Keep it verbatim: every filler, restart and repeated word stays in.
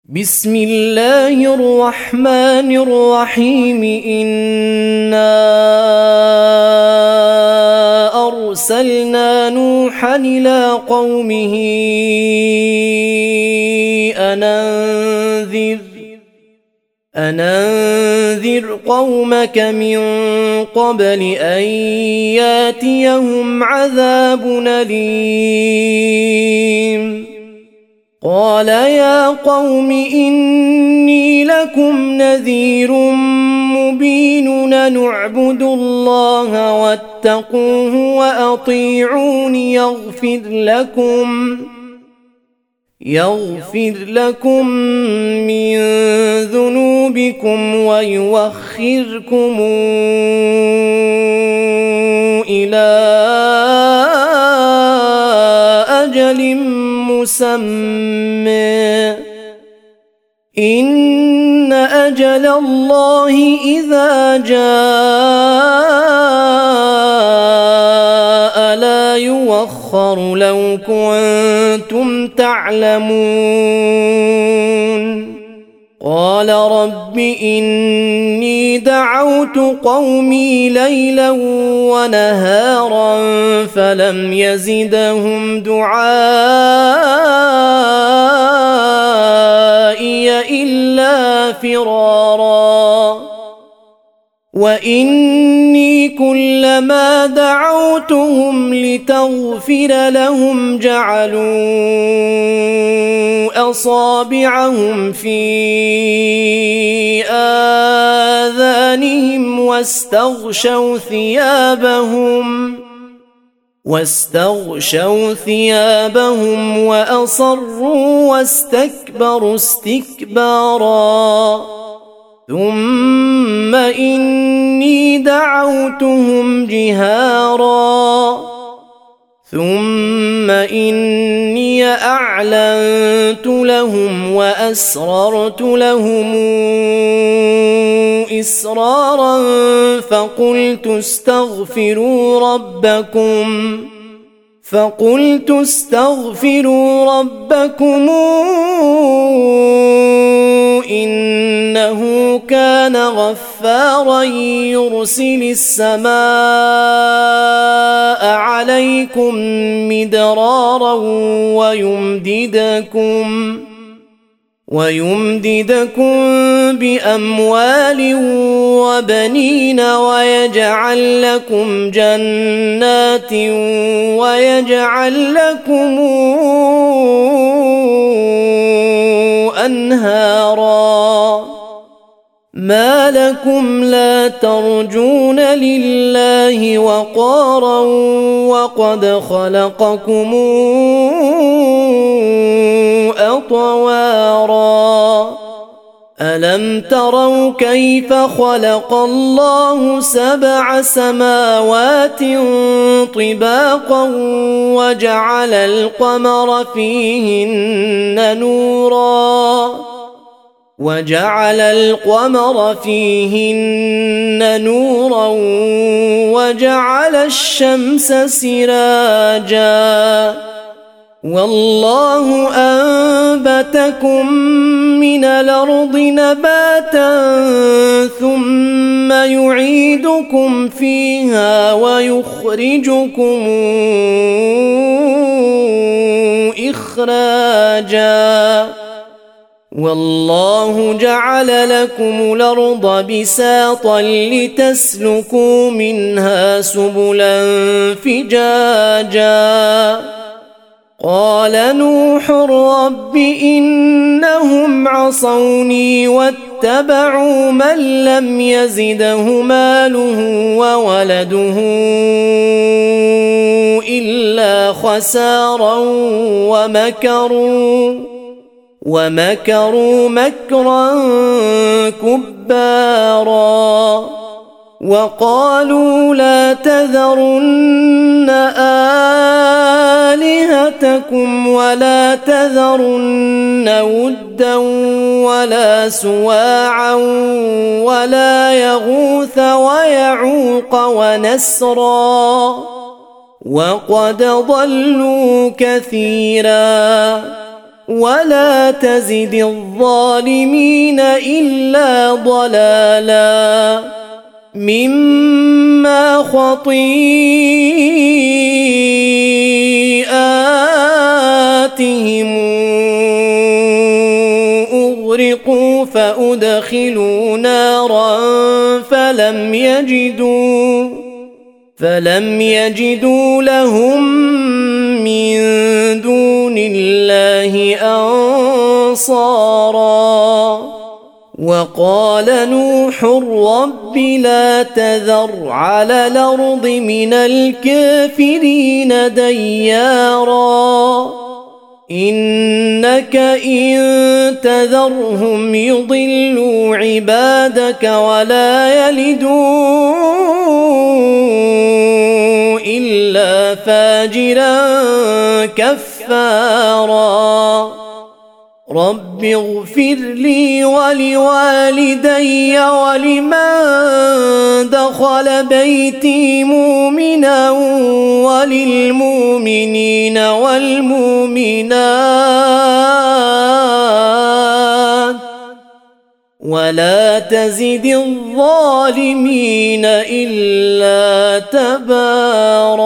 بسم الله الرحمن الرحيم إنا أرسلنا نوحا إلى قومه أن أنذر أن أنذر قومك من قبل أن ياتيهم عذاب أليم. قال يا قوم إني لكم نذير مبين نعبد الله واتقوه وأطيعون يغفر لكم يغفر لكم من ذنوبكم ويوخركم إلى أجل مسمى إن أجل الله إذا جاء لا يوخر لو كنتم تعلمون. قال رب إني دعوت قومي ليلا ونهارا فلم يزدهم دعائي إلا فرارا وإني كلما دعوتهم لتغفر لهم جعلوا أصابعهم في آذانهم واستغشوا ثيابهم واستغشوا ثيابهم وأصروا واستكبروا استكبارا ثم إني دعوتهم جهارا ثم إني أعلنت لهم وأسررت لهم إسرارا فقلت استغفروا ربكم فقلت استغفروا ربكم إنه كان غفارا يرسل السماء عليكم مدرارا ويمددكم ويمددكم بأموال وبنين ويجعل لكم جنات ويجعل لكم أنهارا. ما لكم لا ترجون لله وقارا وقد خلقكم أطوارا. ألم تروا كيف خلق الله سبع سماوات طباقا وجعل القمر فيهن نورا وجعل القمر فيهن نورا وجعل الشمس سراجا والله أنبتكم من الأرض نباتا ثم يعيدكم فيها ويخرجكم إخراجا والله جعل لكم الأرض بساطا لتسلكوا منها سبلا فجاجا. قال نوح رب إنهم عصوني واتبعوا من لم يزده ماله وولده إلا خسارا ومكروا ومكروا مكرا كبارا. وقالوا لا تذرن آلهتكم ولا تذرن ودا ولا سواعا ولا يغوث ويعوق ونسرا وقد ضلوا كثيرا ولا تزد الظالمين إلا ضلالا مما خطيئاتهم أغرقوا فأدخلوا نارا فلم يجدوا فلم يجدوا لهم من دون الله أنصارا وقال نوح رب لا تذر على الأرض من الكافرين ديارا إنك إن تذرهم يضلوا عبادك ولا يلدوا إلا فاجرا كفارا رب اغفر لي ولوالدي ولمن دخل بيتي مؤمنا وللمؤمنين والمؤمنات ولا تزد الظالمين إلا تبارا.